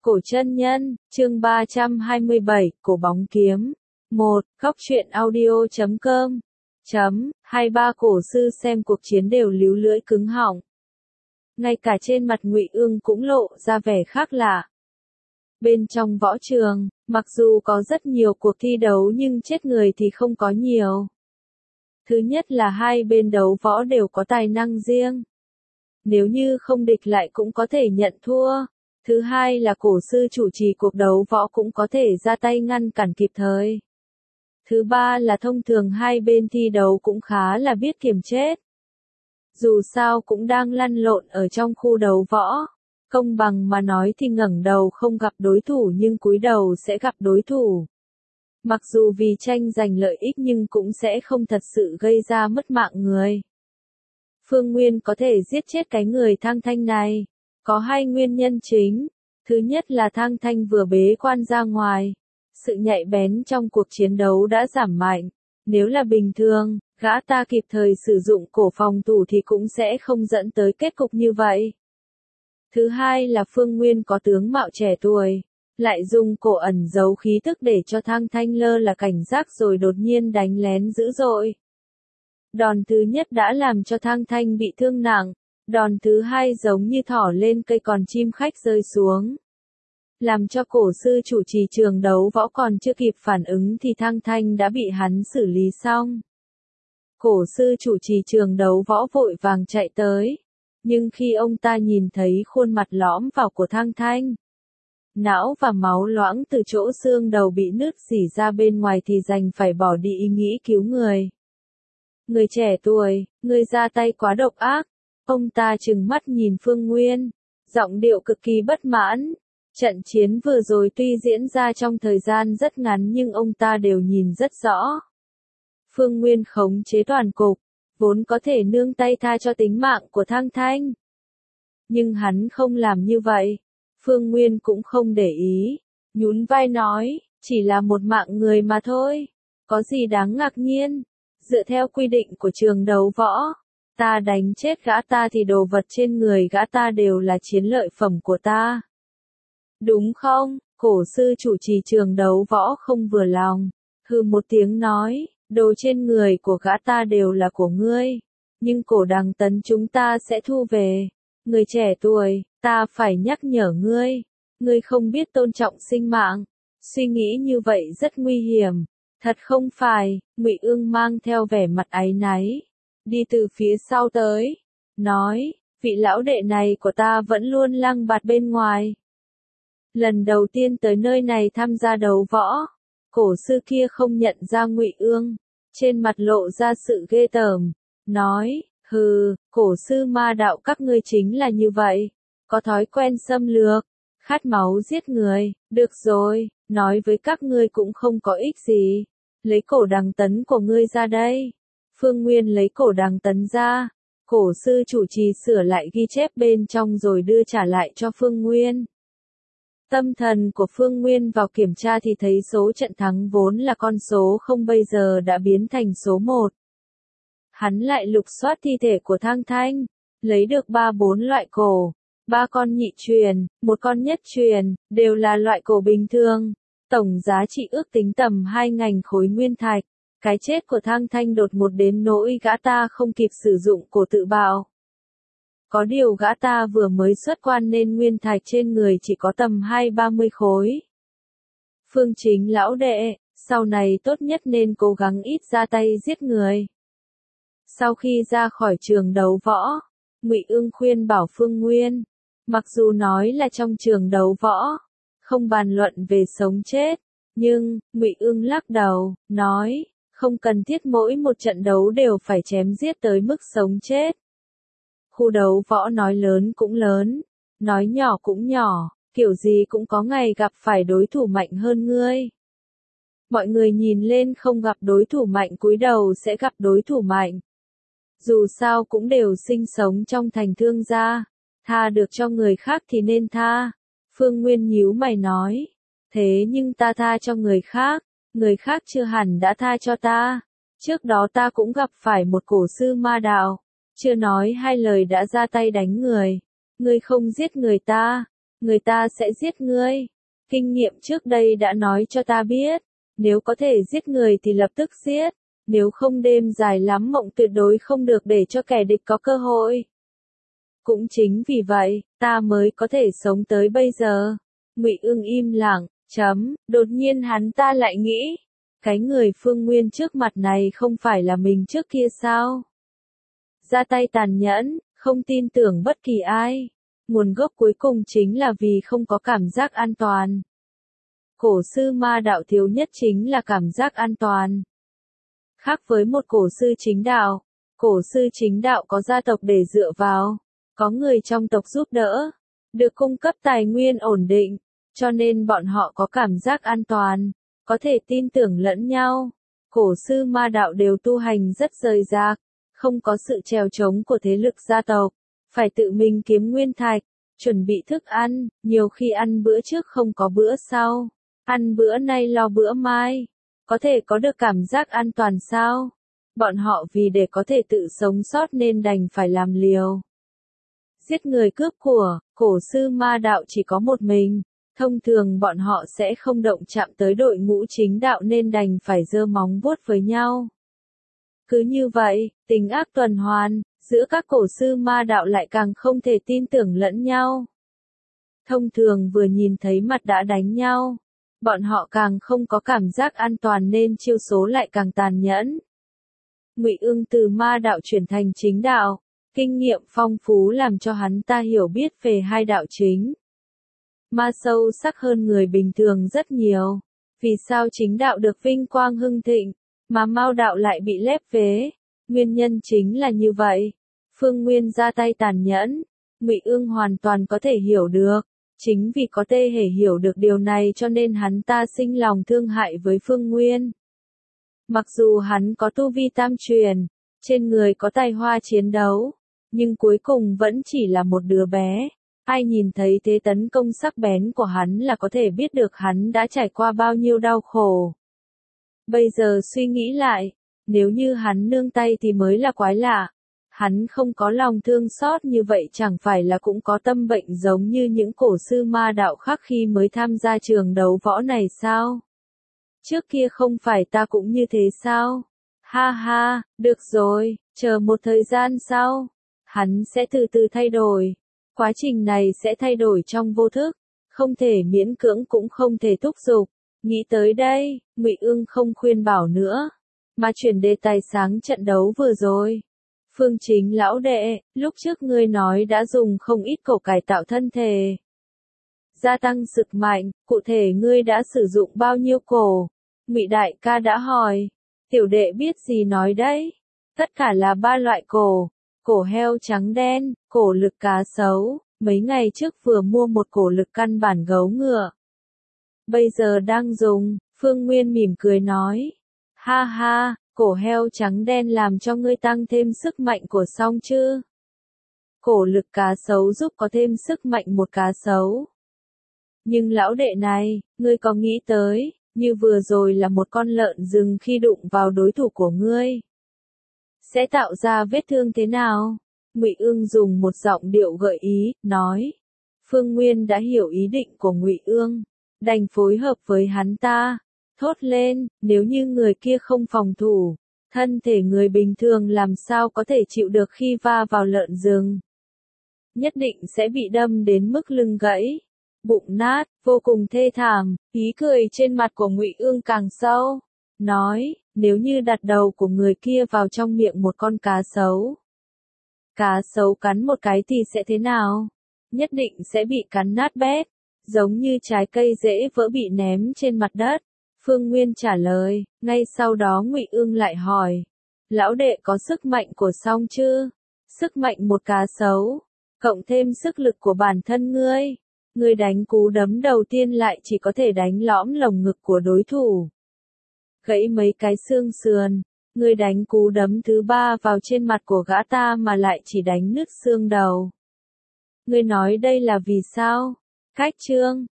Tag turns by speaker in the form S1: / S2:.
S1: Cổ chân nhân, chương 327, cổ bóng kiếm. 1. Góc truyện audio.com. 23 cổ sư xem cuộc chiến đều líu lưỡi cứng họng. Ngay cả trên mặt Ngụy Ương cũng lộ ra vẻ khác lạ. Bên trong võ trường, mặc dù có rất nhiều cuộc thi đấu nhưng chết người thì không có nhiều. Thứ nhất là hai bên đấu võ đều có tài năng riêng. Nếu như không địch lại cũng có thể nhận thua. Thứ hai là cổ sư chủ trì cuộc đấu võ cũng có thể ra tay ngăn cản kịp thời. Thứ ba là thông thường hai bên thi đấu cũng khá là biết kiềm chết. Dù sao cũng đang lăn lộn ở trong khu đấu võ. Công bằng mà nói thì ngẩng đầu không gặp đối thủ nhưng cúi đầu sẽ gặp đối thủ. Mặc dù vì tranh giành lợi ích nhưng cũng sẽ không thật sự gây ra mất mạng người. Phương Nguyên có thể giết chết cái người Thang Thanh này. Có hai nguyên nhân chính. Thứ nhất là Thang Thanh vừa bế quan ra ngoài. Sự nhạy bén trong cuộc chiến đấu đã giảm mạnh. Nếu là bình thường, gã ta kịp thời sử dụng cổ phòng thủ thì cũng sẽ không dẫn tới kết cục như vậy. Thứ hai là Phương Nguyên có tướng mạo trẻ tuổi. Lại dùng cổ ẩn giấu khí tức để cho Thang Thanh lơ là cảnh giác rồi đột nhiên đánh lén dữ dội. Đòn thứ nhất đã làm cho Thang Thanh bị thương nặng. Đòn thứ hai giống như thỏ lên cây còn chim khách rơi xuống. Làm cho cổ sư chủ trì trường đấu võ còn chưa kịp phản ứng thì Thang Thanh đã bị hắn xử lý xong. Cổ sư chủ trì trường đấu võ vội vàng chạy tới. Nhưng khi ông ta nhìn thấy khuôn mặt lõm vào của Thang Thanh, não và máu loãng từ chỗ xương đầu bị nứt rỉ ra bên ngoài thì đành phải bỏ đi ý nghĩ cứu người. Người trẻ tuổi, người ra tay quá độc ác. Ông ta trừng mắt nhìn Phương Nguyên, giọng điệu cực kỳ bất mãn. Trận chiến vừa rồi tuy diễn ra trong thời gian rất ngắn nhưng ông ta đều nhìn rất rõ. Phương Nguyên khống chế toàn cục, vốn có thể nương tay tha cho tính mạng của Thang Thanh. Nhưng hắn không làm như vậy. Phương Nguyên cũng không để ý, nhún vai nói, chỉ là một mạng người mà thôi. Có gì đáng ngạc nhiên, dựa theo quy định của trường đấu võ. Ta đánh chết gã ta thì đồ vật trên người gã ta đều là chiến lợi phẩm của ta. Đúng không? Cổ sư chủ trì trường đấu võ không vừa lòng. Hừ một tiếng nói, đồ trên người của gã ta đều là của ngươi. Nhưng cổ Đằng Tấn chúng ta sẽ thu về. Người trẻ tuổi, ta phải nhắc nhở ngươi. Ngươi không biết tôn trọng sinh mạng. Suy nghĩ như vậy rất nguy hiểm. Thật không phải, Ngụy Ương mang theo vẻ mặt áy náy. Đi từ phía sau tới, nói, vị lão đệ này của ta vẫn luôn lăng bạt bên ngoài. Lần đầu tiên tới nơi này tham gia đấu võ, cổ sư kia không nhận ra Ngụy Ương, trên mặt lộ ra sự ghê tởm, nói, hừ, cổ sư ma đạo các ngươi chính là như vậy, có thói quen xâm lược, khát máu giết người, được rồi, nói với các ngươi cũng không có ích gì, lấy cổ Đằng Tấn của ngươi ra đây. Phương Nguyên lấy cổ Đằng Tấn ra, cổ sư chủ trì sửa lại ghi chép bên trong rồi đưa trả lại cho Phương Nguyên. Tâm thần của Phương Nguyên vào kiểm tra thì thấy số trận thắng vốn là con số 0 bây giờ đã biến thành số 1. Hắn lại lục soát thi thể của Thang Thanh, lấy được 3-4 loại cổ, 3 con nhị truyền, 1 con nhất truyền, đều là loại cổ bình thường. Tổng giá trị ước tính tầm 2.000 khối nguyên thạch. Cái chết của Thang Thanh đột ngột đến nỗi gã ta không kịp sử dụng cổ tự bạo. Có điều gã ta vừa mới xuất quan nên nguyên thạch trên người chỉ có tầm 20-30 khối. Phương Chính lão đệ, sau này tốt nhất nên cố gắng ít ra tay giết người. Sau khi ra khỏi trường đấu võ, Ngụy Ương khuyên bảo Phương Nguyên, mặc dù nói là trong trường đấu võ, không bàn luận về sống chết, nhưng Ngụy Ương lắc đầu, nói, không cần thiết mỗi một trận đấu đều phải chém giết tới mức sống chết. Khu đấu võ nói lớn cũng lớn, nói nhỏ cũng nhỏ, kiểu gì cũng có ngày gặp phải đối thủ mạnh hơn ngươi. Mọi người nhìn lên không gặp đối thủ mạnh cúi đầu sẽ gặp đối thủ mạnh. Dù sao cũng đều sinh sống trong thành Thương gia, tha được cho người khác thì nên tha. Phương Nguyên nhíu mày nói, thế nhưng ta tha cho người khác chưa hẳn đã tha cho ta. Trước đó ta cũng gặp phải một cổ sư ma đạo, chưa nói hai lời đã ra tay đánh người. Ngươi không giết người ta, người ta sẽ giết ngươi. Kinh nghiệm trước đây đã nói cho ta biết, nếu có thể giết người thì lập tức giết, nếu không đêm dài lắm mộng tuyệt đối không được để cho kẻ địch có cơ hội. Cũng chính vì vậy, ta mới có thể sống tới bây giờ. Ngụy Ưng im lặng, đột nhiên hắn ta lại nghĩ, cái người Phương Nguyên trước mặt này không phải là mình trước kia sao? Ra tay tàn nhẫn, không tin tưởng bất kỳ ai. Nguồn gốc cuối cùng chính là vì không có cảm giác an toàn. Cổ sư ma đạo thiếu nhất chính là cảm giác an toàn. Khác với một cổ sư chính đạo, cổ sư chính đạo có gia tộc để dựa vào, có người trong tộc giúp đỡ, được cung cấp tài nguyên ổn định, cho nên bọn họ có cảm giác an toàn, có thể tin tưởng lẫn nhau. Cổ sư ma đạo đều tu hành rất rời rạc, không có sự trèo trống của thế lực gia tộc, phải tự mình kiếm nguyên thạch, chuẩn bị thức ăn, nhiều khi ăn bữa trước không có bữa sau, ăn bữa nay lo bữa mai, có thể có được cảm giác an toàn sao? Bọn họ vì để có thể tự sống sót nên đành phải làm liều. Giết người cướp của, cổ sư ma đạo chỉ có một mình, thông thường bọn họ sẽ không động chạm tới đội ngũ chính đạo nên đành phải giơ móng vuốt với nhau. Cứ như vậy, tình ác tuần hoàn, giữa các cổ sư ma đạo lại càng không thể tin tưởng lẫn nhau. Thông thường vừa nhìn thấy mặt đã đánh nhau, bọn họ càng không có cảm giác an toàn nên chiêu số lại càng tàn nhẫn. Ngụy Ưng từ ma đạo chuyển thành chính đạo, kinh nghiệm phong phú làm cho hắn ta hiểu biết về hai đạo chính. Ma sâu sắc hơn người bình thường rất nhiều. Vì sao chính đạo được vinh quang hưng thịnh, mà Mao đạo lại bị lép vế? Nguyên nhân chính là như vậy. Phương Nguyên ra tay tàn nhẫn, Ngụy Ưng hoàn toàn có thể hiểu được. Chính vì có Tê Hề hiểu được điều này cho nên hắn ta sinh lòng thương hại với Phương Nguyên. Mặc dù hắn có tu vi tam truyền, trên người có tài hoa chiến đấu, nhưng cuối cùng vẫn chỉ là một đứa bé. Ai nhìn thấy thế tấn công sắc bén của hắn là có thể biết được hắn đã trải qua bao nhiêu đau khổ. Bây giờ suy nghĩ lại, nếu như hắn nương tay thì mới là quái lạ. Hắn không có lòng thương xót như vậy chẳng phải là cũng có tâm bệnh giống như những cổ sư ma đạo khác khi mới tham gia trường đấu võ này sao? Trước kia không phải ta cũng như thế sao? Ha ha, được rồi, chờ một thời gian sau, hắn sẽ từ từ thay đổi. Quá trình này sẽ thay đổi trong vô thức, không thể miễn cưỡng cũng không thể thúc giục. Nghĩ tới đây, Ngụy Ưng không khuyên bảo nữa, mà chuyển đề tài sáng trận đấu vừa rồi. Phương Chính lão đệ, lúc trước ngươi nói đã dùng không ít cổ cải tạo thân thể, gia tăng sức mạnh, cụ thể ngươi đã sử dụng bao nhiêu cổ? Ngụy đại ca đã hỏi. Tiểu đệ biết gì nói đấy. Tất cả là 3 loại cổ. Cổ heo trắng đen, cổ lực cá sấu, mấy ngày trước vừa mua một cổ lực căn bản gấu ngựa. Bây giờ đang dùng, Phương Nguyên mỉm cười nói. Ha ha, cổ heo trắng đen làm cho ngươi tăng thêm sức mạnh của song chứ. Cổ lực cá sấu giúp có thêm sức mạnh một cá sấu. Nhưng lão đệ này, ngươi có nghĩ tới, như vừa rồi là một con lợn rừng khi đụng vào đối thủ của ngươi, sẽ tạo ra vết thương thế nào? Ngụy Ưng dùng một giọng điệu gợi ý, nói. Phương Nguyên đã hiểu ý định của Ngụy Ưng, đành phối hợp với hắn ta, thốt lên, nếu như người kia không phòng thủ, thân thể người bình thường làm sao có thể chịu được khi va vào lợn rừng? Nhất định sẽ bị đâm đến mức lưng gãy, bụng nát, vô cùng thê thảm. Ý cười trên mặt của Ngụy Ưng càng sâu, nói, nếu như đặt đầu của người kia vào trong miệng một con cá sấu, cá sấu cắn một cái thì sẽ thế nào? Nhất định sẽ bị cắn nát bét, giống như trái cây dễ vỡ bị ném trên mặt đất. Phương Nguyên trả lời, ngay sau đó Ngụy Ưng lại hỏi, lão đệ có sức mạnh của song chứ? Sức mạnh một cá sấu, cộng thêm sức lực của bản thân ngươi. Ngươi đánh cú đấm đầu tiên lại chỉ có thể đánh lõm lồng ngực của đối thủ, gãy mấy cái xương sườn. Ngươi đánh cú đấm thứ 3 vào trên mặt của gã ta mà lại chỉ đánh nứt xương đầu. Ngươi nói đây là vì sao? Cách chương